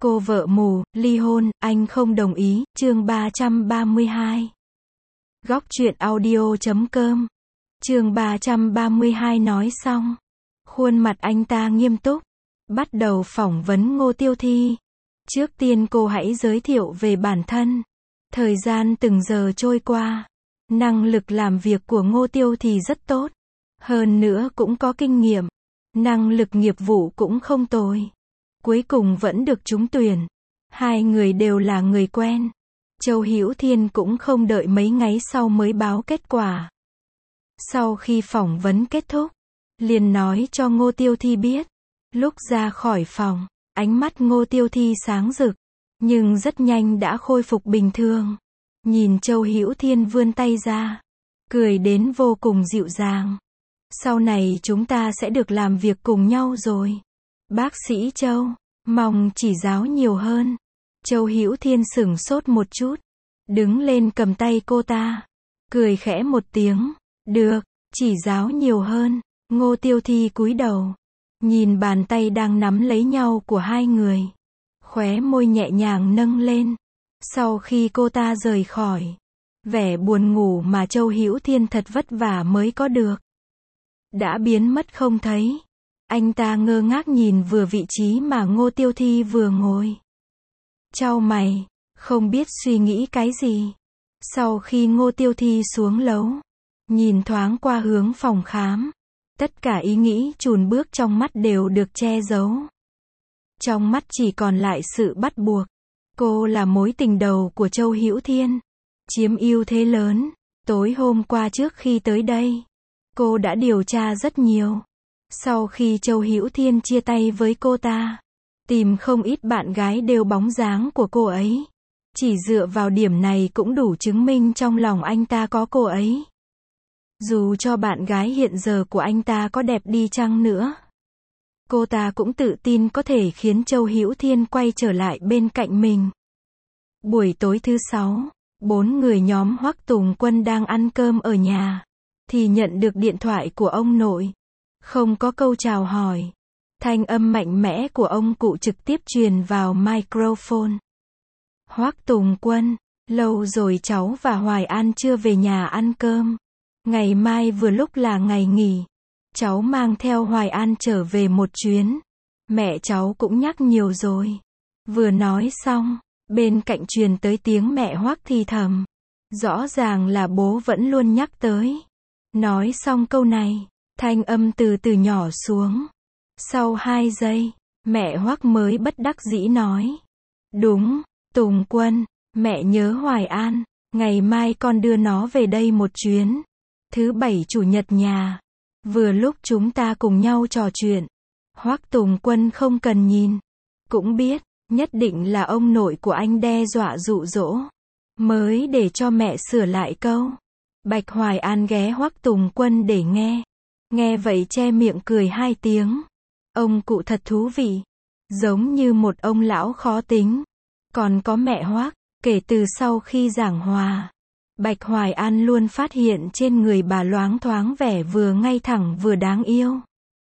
Cô vợ mù, ly hôn, anh không đồng ý, chương 332. Góc truyện audio.com. Chương 332 nói xong. Khuôn mặt anh ta nghiêm túc. Bắt đầu phỏng vấn Ngô Tiêu Thi. Trước tiên cô hãy giới thiệu về bản thân. Thời gian từng giờ trôi qua. Năng lực làm việc của Ngô Tiêu Thi rất tốt. Hơn nữa cũng có kinh nghiệm. Năng lực nghiệp vụ cũng không tồi. Cuối cùng vẫn được trúng tuyển. Hai người đều là người quen. Châu Hữu Thiên cũng không đợi mấy ngày sau mới báo kết quả. Sau khi phỏng vấn kết thúc, liền nói cho Ngô Tiêu Thi biết. Lúc ra khỏi phòng, ánh mắt Ngô Tiêu Thi sáng rực, nhưng rất nhanh đã khôi phục bình thường. Nhìn Châu Hữu Thiên vươn tay ra, cười đến vô cùng dịu dàng. Sau này chúng ta sẽ được làm việc cùng nhau rồi. Bác sĩ Châu, mong chỉ giáo nhiều hơn. Châu Hữu Thiên sửng sốt một chút, đứng lên cầm tay cô ta, cười khẽ một tiếng, được, chỉ giáo nhiều hơn. Ngô Tiêu Thi cúi đầu, nhìn bàn tay đang nắm lấy nhau của hai người, khóe môi nhẹ nhàng nâng lên. Sau khi cô ta rời khỏi, vẻ buồn ngủ mà Châu Hữu Thiên thật vất vả mới có được, đã biến mất không thấy. Anh ta ngơ ngác nhìn vừa vị trí mà Ngô Tiêu Thi vừa ngồi. Chau mày, không biết suy nghĩ cái gì. Sau khi Ngô Tiêu Thi xuống lầu, nhìn thoáng qua hướng phòng khám. Tất cả ý nghĩ chùn bước trong mắt đều được che giấu. Trong mắt chỉ còn lại sự bắt buộc. Cô là mối tình đầu của Châu Hữu Thiên, chiếm ưu thế lớn. Tối hôm qua trước khi tới đây, cô đã điều tra rất nhiều. Sau khi Châu Hữu Thiên chia tay với cô ta, tìm không ít bạn gái đều bóng dáng của cô ấy. Chỉ dựa vào điểm này cũng đủ chứng minh trong lòng anh ta có cô ấy. Dù cho bạn gái hiện giờ của anh ta có đẹp đi chăng nữa, cô ta cũng tự tin có thể khiến Châu Hữu Thiên quay trở lại bên cạnh mình. Buổi tối thứ 6, 4 người nhóm Hoắc Tùng Quân đang ăn cơm ở nhà, thì nhận được điện thoại của ông nội. Không có câu chào hỏi. Thanh âm mạnh mẽ của ông cụ trực tiếp truyền vào microphone. Hoắc Tùng Quân, lâu rồi cháu và Hoài An chưa về nhà ăn cơm. Ngày mai vừa lúc là ngày nghỉ. Cháu mang theo Hoài An trở về một chuyến. Mẹ cháu cũng nhắc nhiều rồi. Vừa nói xong, bên cạnh truyền tới tiếng mẹ Hoắc thì thầm. Rõ ràng là bố vẫn luôn nhắc tới. Nói xong câu này, thanh âm từ từ nhỏ xuống. Sau 2 giây, mẹ Hoắc mới bất đắc dĩ nói. Đúng, Tùng Quân, mẹ nhớ Hoài An, ngày mai con đưa nó về đây một chuyến. Thứ 7 chủ nhật nhà. Vừa lúc chúng ta cùng nhau trò chuyện. Hoắc Tùng Quân không cần nhìn, cũng biết, nhất định là ông nội của anh đe dọa dụ dỗ, mới để cho mẹ sửa lại câu. Bạch Hoài An ghé Hoắc Tùng Quân để nghe. Nghe vậy che miệng cười 2 tiếng. Ông cụ thật thú vị. Giống như một ông lão khó tính. Còn có mẹ Hoắc, kể từ sau khi giảng hòa, Bạch Hoài An luôn phát hiện trên người bà loáng thoáng vẻ vừa ngay thẳng vừa đáng yêu.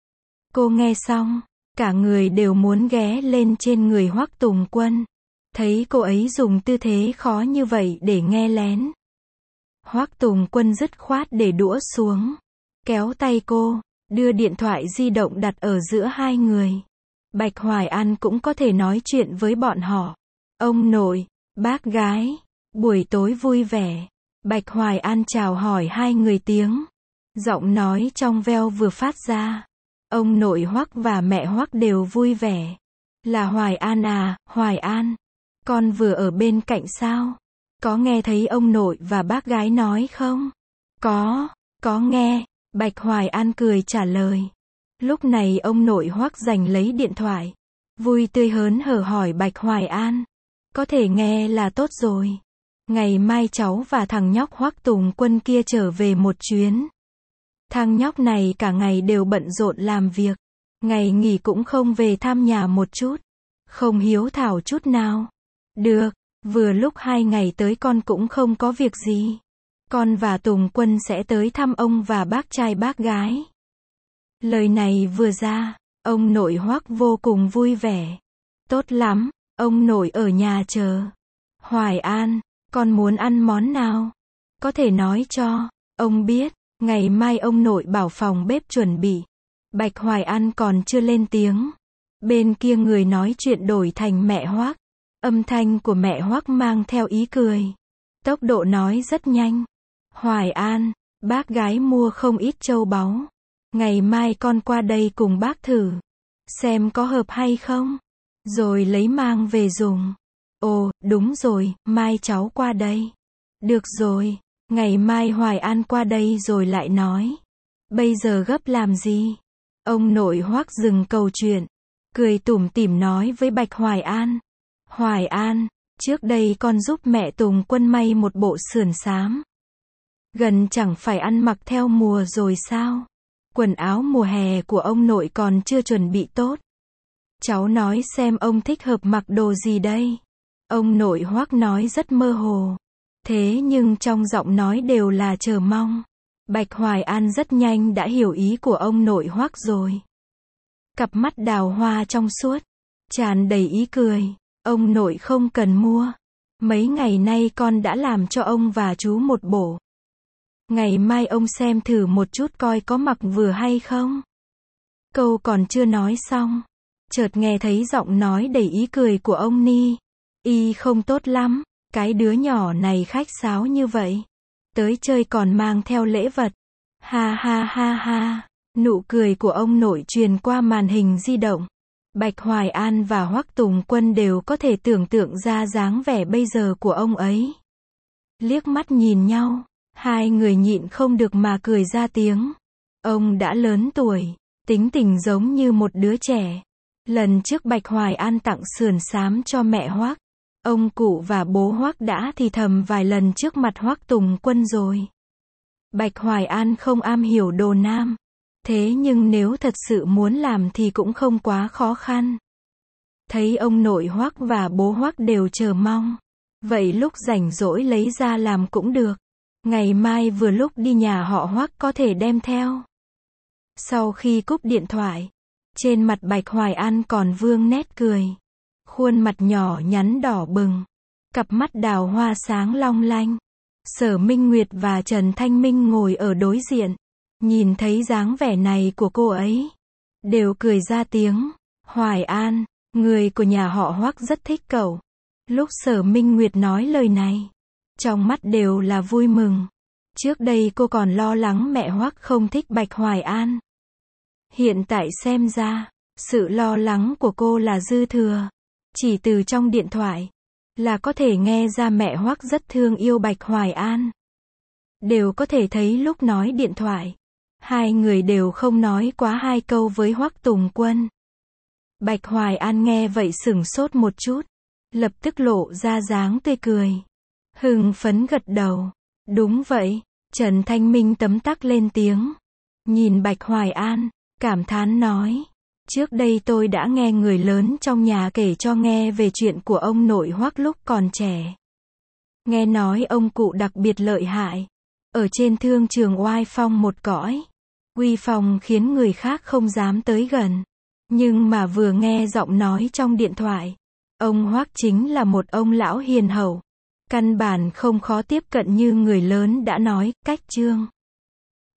Cô nghe xong, cả người đều muốn ghé lên trên người Hoắc Tùng Quân. Thấy cô ấy dùng tư thế khó như vậy để nghe lén. Hoắc Tùng Quân dứt khoát để đũa xuống, kéo tay cô, đưa điện thoại di động đặt ở giữa hai người. Bạch Hoài An cũng có thể nói chuyện với bọn họ. Ông nội, bác gái, buổi tối vui vẻ. Bạch Hoài An chào hỏi hai người tiếng. Giọng nói trong veo vừa phát ra. Ông nội Hoắc và mẹ Hoắc đều vui vẻ. Là Hoài An à, Hoài An, con vừa ở bên cạnh sao? Có nghe thấy ông nội và bác gái nói không? Có nghe. Bạch Hoài An cười trả lời. Lúc này ông nội Hoắc giành lấy điện thoại, vui tươi hớn hở hỏi Bạch Hoài An. Có thể nghe là tốt rồi. Ngày mai cháu và thằng nhóc Hoắc Tùng Quân kia trở về một chuyến. Thằng nhóc này cả ngày đều bận rộn làm việc. Ngày nghỉ cũng không về thăm nhà một chút. Không hiếu thảo chút nào. Được, vừa lúc 2 ngày tới con cũng không có việc gì. Con và Tùng Quân sẽ tới thăm ông và bác trai bác gái. Lời này vừa ra, ông nội Hoắc vô cùng vui vẻ. Tốt lắm, Ông nội ở nhà chờ. Hoài An, con muốn ăn món nào? Có thể nói cho ông biết. Ngày mai ông nội bảo phòng bếp chuẩn bị. Bạch Hoài An còn chưa lên tiếng. Bên kia người nói chuyện đổi thành mẹ Hoắc. Âm thanh của mẹ Hoắc mang theo ý cười. Tốc độ nói rất nhanh. Hoài An, bác gái mua không ít châu báu. Ngày mai con qua đây cùng bác thử. Xem có hợp hay không. Rồi lấy mang về dùng. Ồ, đúng rồi, mai cháu qua đây. Được rồi, ngày mai Hoài An qua đây rồi lại nói. Bây giờ gấp làm gì? Ông nội Hoắc dừng câu chuyện. Cười tủm tỉm nói với Bạch Hoài An. Hoài An, trước đây con giúp mẹ Tùng Quân may một bộ sườn xám. Gần chẳng phải ăn mặc theo mùa rồi sao? Quần áo mùa hè của ông nội còn chưa chuẩn bị tốt. Cháu nói xem ông thích hợp mặc đồ gì đây? Ông nội Hoắc nói rất mơ hồ. Thế nhưng trong giọng nói đều là chờ mong. Bạch Hoài An rất nhanh đã hiểu ý của ông nội Hoắc rồi. Cặp mắt đào hoa trong suốt, tràn đầy ý cười. Ông nội không cần mua. Mấy ngày nay con đã làm cho ông và chú một bộ. Ngày mai ông xem thử một chút coi có mặc vừa hay không. Câu còn chưa nói xong, chợt nghe thấy giọng nói đầy ý cười của ông Ni. Y không tốt lắm, cái đứa nhỏ này khách sáo như vậy. Tới chơi còn mang theo lễ vật. Ha ha ha ha. Nụ cười của ông nội truyền qua màn hình di động. Bạch Hoài An và Hoắc Tùng Quân đều có thể tưởng tượng ra dáng vẻ bây giờ của ông ấy. Liếc mắt nhìn nhau, hai người nhịn không được mà cười ra tiếng. Ông đã lớn tuổi, tính tình giống như một đứa trẻ. Lần trước Bạch Hoài An tặng sườn xám cho mẹ Hoắc, ông cụ và bố Hoắc đã thì thầm vài lần trước mặt Hoắc Tùng Quân rồi. Bạch Hoài An không am hiểu đồ nam. Thế nhưng nếu thật sự muốn làm thì cũng không quá khó khăn. Thấy ông nội Hoắc và bố Hoắc đều chờ mong. Vậy lúc rảnh rỗi lấy ra làm cũng được. Ngày mai vừa lúc đi nhà họ Hoắc có thể đem theo. Sau khi cúp điện thoại, trên mặt Bạch Hoài An còn vương nét cười. Khuôn mặt nhỏ nhắn đỏ bừng. Cặp mắt đào hoa sáng long lanh. Sở Minh Nguyệt và Trần Thanh Minh ngồi ở đối diện. Nhìn thấy dáng vẻ này của cô ấy, đều cười ra tiếng. Hoài An, người của nhà họ Hoắc rất thích cậu. Lúc Sở Minh Nguyệt nói lời này, trong mắt đều là vui mừng. Trước đây cô còn lo lắng mẹ Hoắc không thích Bạch Hoài An. Hiện tại xem ra, sự lo lắng của cô là dư thừa. Chỉ từ trong điện thoại, là có thể nghe ra mẹ Hoắc rất thương yêu Bạch Hoài An. Đều có thể thấy lúc nói điện thoại, hai người đều không nói quá hai câu với Hoắc Tùng Quân. Bạch Hoài An nghe vậy sửng sốt một chút, lập tức lộ ra dáng tươi cười. Hưng phấn gật đầu. Đúng vậy, Trần Thanh Minh tấm tắc lên tiếng. Nhìn Bạch Hoài An, cảm thán nói. Trước đây tôi đã nghe người lớn trong nhà kể cho nghe về chuyện của ông nội Hoắc lúc còn trẻ. Nghe nói ông cụ đặc biệt lợi hại. Ở trên thương trường oai phong một cõi. Uy phong khiến người khác không dám tới gần. Nhưng mà vừa nghe giọng nói trong điện thoại, ông Hoắc chính là một ông lão hiền hậu. Căn bản không khó tiếp cận như người lớn đã nói, cách chương.